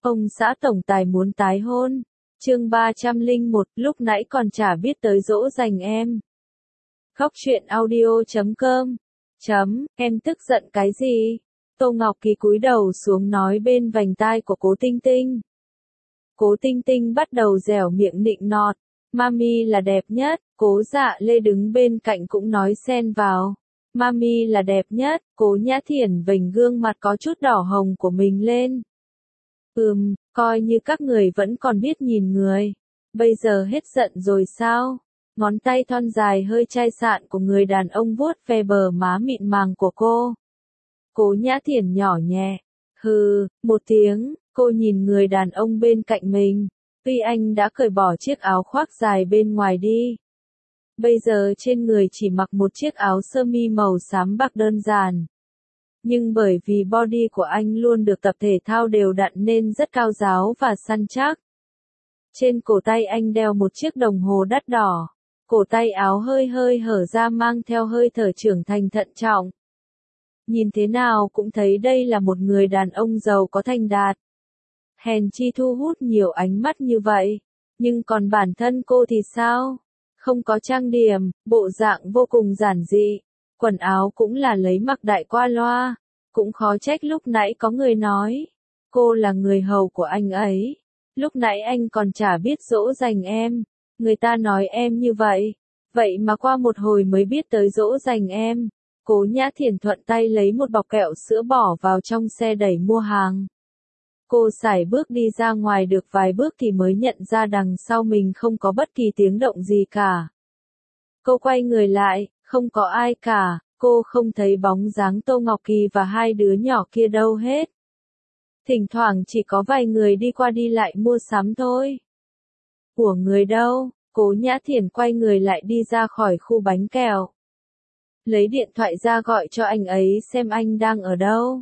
Ông xã tổng tài muốn tái hôn. Chương 301, lúc nãy còn chả biết tới dỗ dành em. Khóc chuyện audio.com. Em tức giận cái gì? Tô Ngọc Kỳ cúi đầu xuống nói bên vành tai của Cố Tinh Tinh. Cố Tinh Tinh bắt đầu dẻo miệng nịnh nọt. Mami là đẹp nhất. Cố Dạ Lê đứng bên cạnh cũng nói xen vào. Mami là đẹp nhất. Cố Nhã Thiển vểnh gương mặt có chút đỏ hồng của mình lên. Coi như các người vẫn còn biết nhìn người. Bây giờ hết giận rồi sao? Ngón tay thon dài hơi chai sạn của người đàn ông vuốt ve bờ má mịn màng của cô. Cố Nhã Thiển nhỏ nhẹ. Hừ, một tiếng, cô nhìn người đàn ông bên cạnh mình. Tuy anh đã cởi bỏ chiếc áo khoác dài bên ngoài đi. Bây giờ trên người chỉ mặc một chiếc áo sơ mi màu xám bạc đơn giản. Nhưng bởi vì body của anh luôn được tập thể thao đều đặn nên rất cao ráo và săn chắc. Trên cổ tay anh đeo một chiếc đồng hồ đắt đỏ. Cổ tay áo hơi hở ra mang theo hơi thở trưởng thành thận trọng. Nhìn thế nào cũng thấy đây là một người đàn ông giàu có thành đạt. Hèn chi thu hút nhiều ánh mắt như vậy. Nhưng còn bản thân cô thì sao? Không có trang điểm, bộ dạng vô cùng giản dị. Quần áo cũng là lấy mặc đại qua loa. Cũng khó trách lúc nãy có người nói. Cô là người hầu của anh ấy. Lúc nãy anh còn chả biết dỗ dành em. Người ta nói em như vậy. Vậy mà qua một hồi mới biết tới dỗ dành em. Cố Nhã Thiển thuận tay lấy một bọc kẹo sữa bỏ vào trong xe đẩy mua hàng. Cô sải bước đi ra ngoài được vài bước thì mới nhận ra đằng sau mình không có bất kỳ tiếng động gì cả. Cô quay người lại, không có ai cả, cô không thấy bóng dáng Tô Ngọc Kỳ và hai đứa nhỏ kia đâu hết. Thỉnh thoảng chỉ có vài người đi qua đi lại mua sắm thôi. Của người đâu? Cố Nhã Thiển quay người lại đi ra khỏi khu bánh kẹo. Lấy điện thoại ra gọi cho anh ấy xem anh đang ở đâu.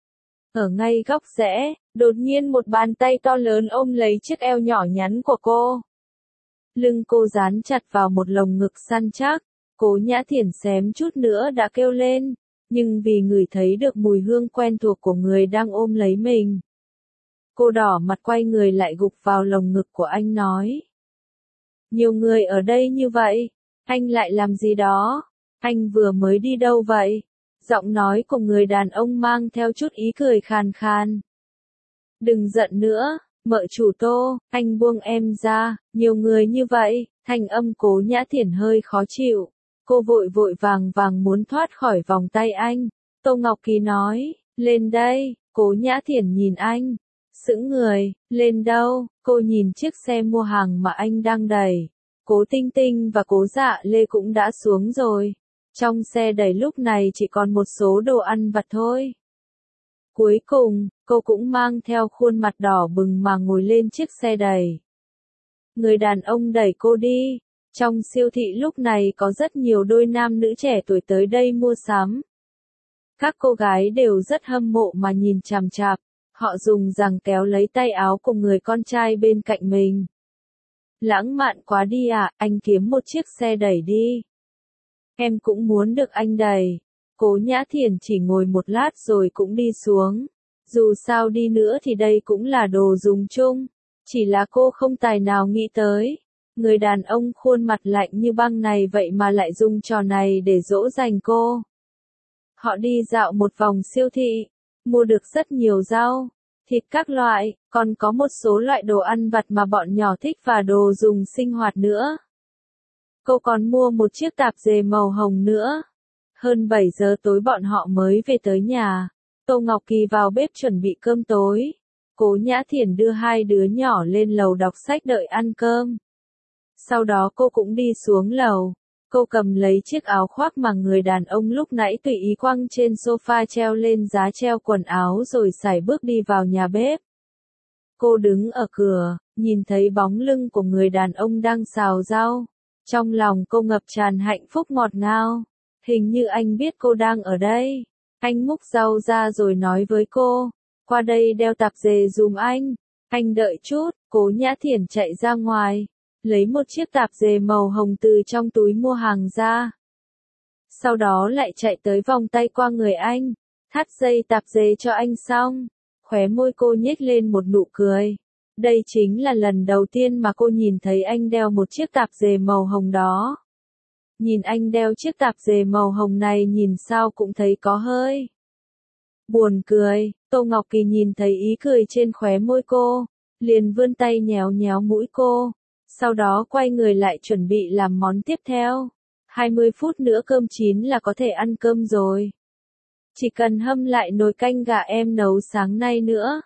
Ở ngay góc rẽ, đột nhiên một bàn tay to lớn ôm lấy chiếc eo nhỏ nhắn của cô. Lưng cô dán chặt vào một lồng ngực săn chắc. Cố Nhã Thiển xém chút nữa đã kêu lên, nhưng vì ngửi thấy được mùi hương quen thuộc của người đang ôm lấy mình. Cô đỏ mặt quay người lại gục vào lồng ngực của anh nói. Nhiều người ở đây như vậy, anh lại làm gì đó? Anh vừa mới đi đâu vậy? Giọng nói của người đàn ông mang theo chút ý cười khàn khàn. Đừng giận nữa, mợ chủ Tô, anh buông em ra, nhiều người như vậy, thanh âm Cố Nhã Thiển hơi khó chịu. Cô vội vàng muốn thoát khỏi vòng tay anh. Tô Ngọc Kỳ nói, lên đây. Cố Nhã Thiển nhìn anh. Sững người, lên đâu? Cô nhìn chiếc xe mua hàng mà anh đang đẩy. Cố Tinh Tinh và Cố Dạ Lê cũng đã xuống rồi. Trong xe đẩy lúc này chỉ còn một số đồ ăn vặt thôi. Cuối cùng, cô cũng mang theo khuôn mặt đỏ bừng mà ngồi lên chiếc xe đẩy. Người đàn ông đẩy cô đi. Trong siêu thị lúc này có rất nhiều đôi nam nữ trẻ tuổi tới đây mua sắm. Các cô gái đều rất hâm mộ mà nhìn chằm chằm. Họ dùng giằng kéo lấy tay áo của người con trai bên cạnh mình. Lãng mạn quá đi à, anh kiếm một chiếc xe đẩy đi. Em cũng muốn được anh đẩy. Cố Nhã Thiển chỉ ngồi một lát rồi cũng đi xuống. Dù sao đi nữa thì đây cũng là đồ dùng chung. Chỉ là cô không tài nào nghĩ tới. Người đàn ông khuôn mặt lạnh như băng này vậy mà lại dùng trò này để dỗ dành cô. Họ đi dạo một vòng siêu thị, mua được rất nhiều rau, thịt các loại, còn có một số loại đồ ăn vặt mà bọn nhỏ thích và đồ dùng sinh hoạt nữa. Cô còn mua một chiếc tạp dề màu hồng nữa. Hơn 7 giờ tối bọn họ mới về tới nhà. Tô Ngọc Kỳ vào bếp chuẩn bị cơm tối. Cố Nhã Thiển đưa hai đứa nhỏ lên lầu đọc sách đợi ăn cơm. Sau đó cô cũng đi xuống lầu. Cô cầm lấy chiếc áo khoác mà người đàn ông lúc nãy tùy ý quăng trên sofa treo lên giá treo quần áo rồi sải bước đi vào nhà bếp. Cô đứng ở cửa, nhìn thấy bóng lưng của người đàn ông đang xào rau. Trong lòng cô ngập tràn hạnh phúc ngọt ngào. Hình như anh biết cô đang ở đây. Anh múc rau ra rồi nói với cô, qua đây đeo tạp dề dùm anh. Anh đợi chút. Cố Nhã Thiển chạy ra ngoài. Lấy một chiếc tạp dề màu hồng từ trong túi mua hàng ra. Sau đó lại chạy tới vòng tay qua người anh. Thắt dây tạp dề cho anh xong. Khóe môi cô nhếch lên một nụ cười. Đây chính là lần đầu tiên mà cô nhìn thấy anh đeo một chiếc tạp dề màu hồng đó. Nhìn anh đeo chiếc tạp dề màu hồng này nhìn sao cũng thấy có hơi buồn cười. Tô Ngọc Kỳ nhìn thấy ý cười trên khóe môi cô, liền vươn tay nhéo nhéo mũi cô, sau đó quay người lại chuẩn bị làm món tiếp theo. 20 phút nữa cơm chín là có thể ăn cơm rồi. Chỉ cần hâm lại nồi canh gà em nấu sáng nay nữa.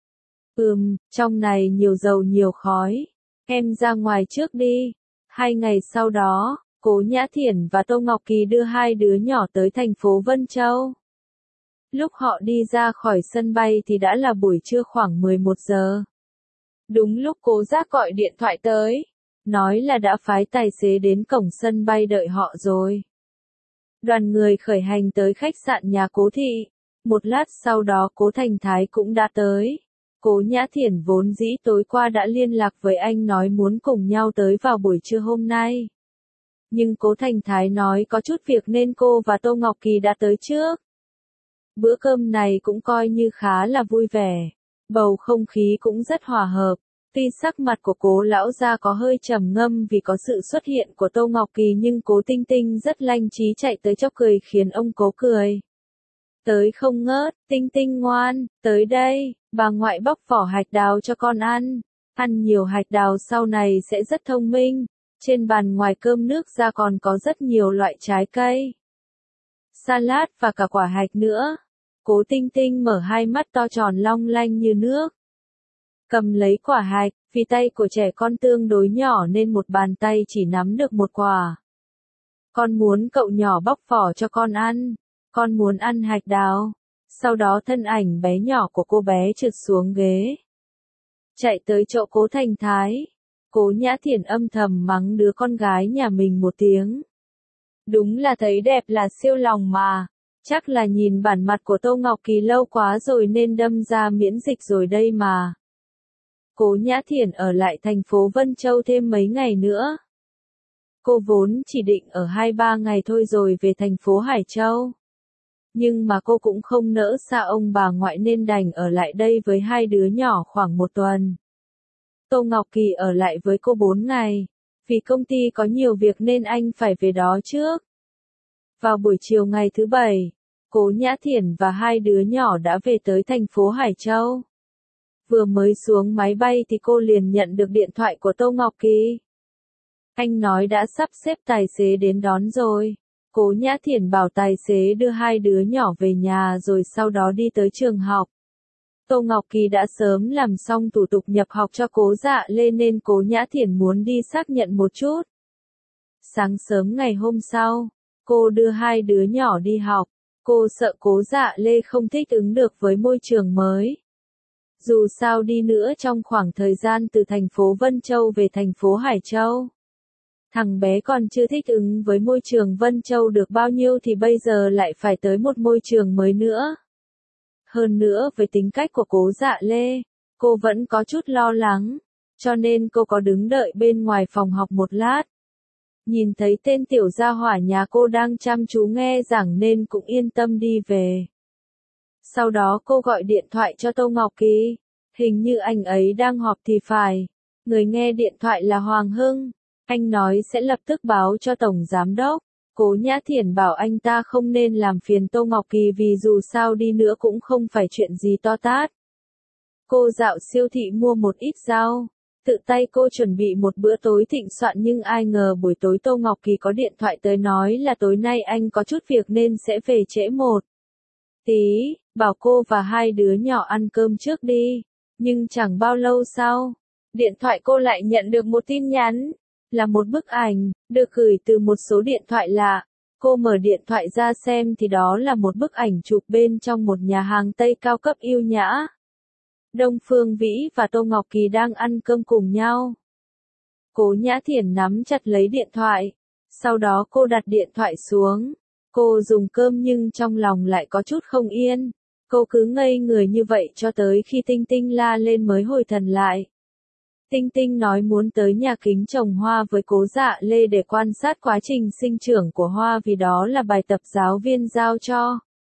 Trong này nhiều dầu nhiều khói. Em ra ngoài trước đi. 2 ngày sau đó, Cố Nhã Thiển và Tô Ngọc Kỳ đưa hai đứa nhỏ tới thành phố Vân Châu. Lúc họ đi ra khỏi sân bay thì đã là buổi trưa khoảng 11 giờ. Đúng lúc Cố Giác gọi điện thoại tới, nói là đã phái tài xế đến cổng sân bay đợi họ rồi. Đoàn người khởi hành tới khách sạn nhà Cố Thị. Một lát sau đó Cố Thành Thái cũng đã tới. Cố Nhã Thiển vốn dĩ tối qua đã liên lạc với anh nói muốn cùng nhau tới vào buổi trưa hôm nay. Nhưng Cố Thành Thái nói có chút việc nên cô và Tô Ngọc Kỳ đã tới trước. Bữa cơm này cũng coi như khá là vui vẻ. Bầu không khí cũng rất hòa hợp. Tuy sắc mặt của Cố lão gia có hơi trầm ngâm vì có sự xuất hiện của Tô Ngọc Kỳ nhưng Cố Tinh Tinh rất lanh trí chạy tới chọc cười khiến ông Cố cười. Tới không ngớt, Tinh Tinh ngoan, tới đây, bà ngoại bóc vỏ hạch đào cho con ăn. Ăn nhiều hạch đào sau này sẽ rất thông minh. Trên bàn ngoài cơm nước ra còn có rất nhiều loại trái cây, salad và cả quả hạch nữa. Cố Tinh Tinh mở hai mắt to tròn long lanh như nước. Cầm lấy quả hạch, vì tay của trẻ con tương đối nhỏ nên một bàn tay chỉ nắm được một quả. Con muốn cậu nhỏ bóc vỏ cho con ăn. Con muốn ăn hạch đào. Sau đó thân ảnh bé nhỏ của cô bé trượt xuống ghế. Chạy tới chỗ Cố Thành Thái. Cố Nhã Thiển âm thầm mắng đứa con gái nhà mình một tiếng. Đúng là thấy đẹp là siêu lòng mà. Chắc là nhìn bản mặt của Tô Ngọc Kỳ lâu quá rồi nên đâm ra miễn dịch rồi đây mà. Cố Nhã Thiển ở lại thành phố Vân Châu thêm mấy ngày nữa. Cô vốn chỉ định ở 2-3 ngày thôi rồi về thành phố Hải Châu. Nhưng mà cô cũng không nỡ xa ông bà ngoại nên đành ở lại đây với hai đứa nhỏ khoảng 1 tuần. Tô Ngọc Kỳ ở lại với cô 4 ngày. Vì công ty có nhiều việc nên anh phải về đó trước. Vào buổi chiều ngày thứ Bảy, Cố Nhã Thiển và hai đứa nhỏ đã về tới thành phố Hải Châu. Vừa mới xuống máy bay thì cô liền nhận được điện thoại của Tô Ngọc Kỳ. Anh nói đã sắp xếp tài xế đến đón rồi. Cố Nhã Thiển bảo tài xế đưa hai đứa nhỏ về nhà rồi sau đó đi tới trường học. Tô Ngọc Kỳ đã sớm làm xong thủ tục nhập học cho Cố Dạ Lê nên Cố Nhã Thiển muốn đi xác nhận một chút. Sáng sớm ngày hôm sau, cô đưa hai đứa nhỏ đi học. Cô sợ Cố Dạ Lê không thích ứng được với môi trường mới. Dù sao đi nữa trong khoảng thời gian từ thành phố Vân Châu về thành phố Hải Châu, thằng bé còn chưa thích ứng với môi trường Vân Châu được bao nhiêu thì bây giờ lại phải tới một môi trường mới nữa. Hơn nữa với tính cách của Cố Dạ Lê, cô vẫn có chút lo lắng, cho nên cô có đứng đợi bên ngoài phòng học một lát. Nhìn thấy tên tiểu gia hỏa nhà cô đang chăm chú nghe giảng nên cũng yên tâm đi về. Sau đó cô gọi điện thoại cho Tô Ngọc Kỳ, hình như anh ấy đang họp thì phải. Người nghe điện thoại là Hoàng Hưng, anh nói sẽ lập tức báo cho Tổng Giám Đốc. Cố Nhã Thiển bảo anh ta không nên làm phiền Tô Ngọc Kỳ vì dù sao đi nữa cũng không phải chuyện gì to tát. Cô dạo siêu thị mua một ít rau, tự tay cô chuẩn bị một bữa tối thịnh soạn nhưng ai ngờ buổi tối Tô Ngọc Kỳ có điện thoại tới nói là tối nay anh có chút việc nên sẽ về trễ một tí, bảo cô và hai đứa nhỏ ăn cơm trước đi. Nhưng chẳng bao lâu sau, điện thoại cô lại nhận được một tin nhắn, là một bức ảnh, được gửi từ một số điện thoại lạ. Cô mở điện thoại ra xem thì đó là một bức ảnh chụp bên trong một nhà hàng Tây cao cấp yêu nhã. Đông Phương Vĩ và Tô Ngọc Kỳ đang ăn cơm cùng nhau. Cố Nhã Thiển nắm chặt lấy điện thoại, sau đó cô đặt điện thoại xuống. Cô dùng cơm nhưng trong lòng lại có chút không yên. Cô cứ ngây người như vậy cho tới khi Tinh Tinh la lên mới hồi thần lại. Tinh Tinh nói muốn tới nhà kính trồng hoa với Cố Dạ Lê để quan sát quá trình sinh trưởng của hoa vì đó là bài tập giáo viên giao cho.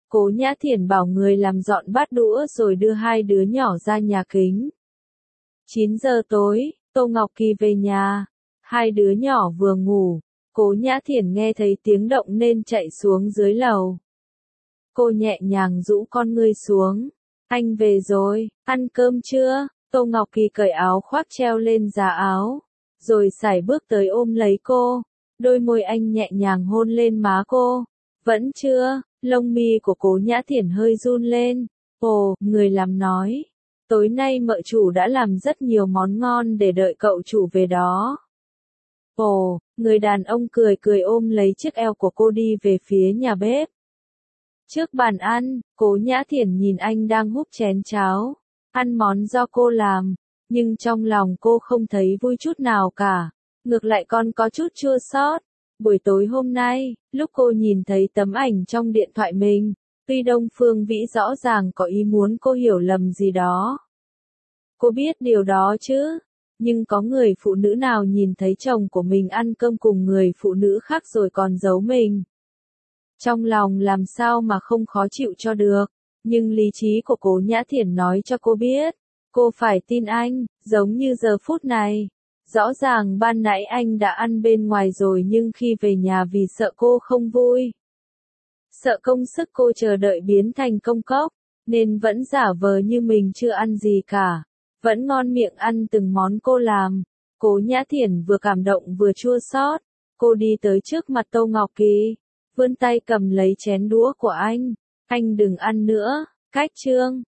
Cố Nhã Thiển bảo người làm dọn bát đũa rồi đưa hai đứa nhỏ ra nhà kính. 9 giờ tối, Tô Ngọc Kỳ về nhà. Hai đứa nhỏ vừa ngủ, Cố Nhã Thiển nghe thấy tiếng động nên chạy xuống dưới lầu. Cô nhẹ nhàng rũ con ngươi xuống. Anh về rồi, ăn cơm chưa? Tô Ngọc Kỳ cởi áo khoác treo lên giá áo, rồi sải bước tới ôm lấy cô. Đôi môi anh nhẹ nhàng hôn lên má cô. Vẫn chưa, lông mi của Cố Nhã Thiển hơi run lên. Ồ, người làm nói. Tối nay mợ chủ đã làm rất nhiều món ngon để đợi cậu chủ về đó. Ồ, người đàn ông cười cười ôm lấy chiếc eo của cô đi về phía nhà bếp. Trước bàn ăn, Cố Nhã Thiển nhìn anh đang húp chén cháo, ăn món do cô làm, nhưng trong lòng cô không thấy vui chút nào cả, ngược lại còn có chút chua xót. Buổi tối hôm nay, lúc cô nhìn thấy tấm ảnh trong điện thoại mình, tuy Đông Phương Vĩ rõ ràng có ý muốn cô hiểu lầm gì đó. Cô biết điều đó chứ, nhưng có người phụ nữ nào nhìn thấy chồng của mình ăn cơm cùng người phụ nữ khác rồi còn giấu mình. Trong lòng làm sao mà không khó chịu cho được, nhưng lý trí của Cố Nhã Thiển nói cho cô biết, cô phải tin anh, giống như giờ phút này. Rõ ràng ban nãy anh đã ăn bên ngoài rồi nhưng khi về nhà vì sợ cô không vui, sợ công sức cô chờ đợi biến thành công cốc, nên vẫn giả vờ như mình chưa ăn gì cả, vẫn ngon miệng ăn từng món cô làm. Cố Nhã Thiển vừa cảm động vừa chua xót, cô đi tới trước mặt Tô Ngọc Kỳ, vươn tay cầm lấy chén đũa của anh đừng ăn nữa, cách chương.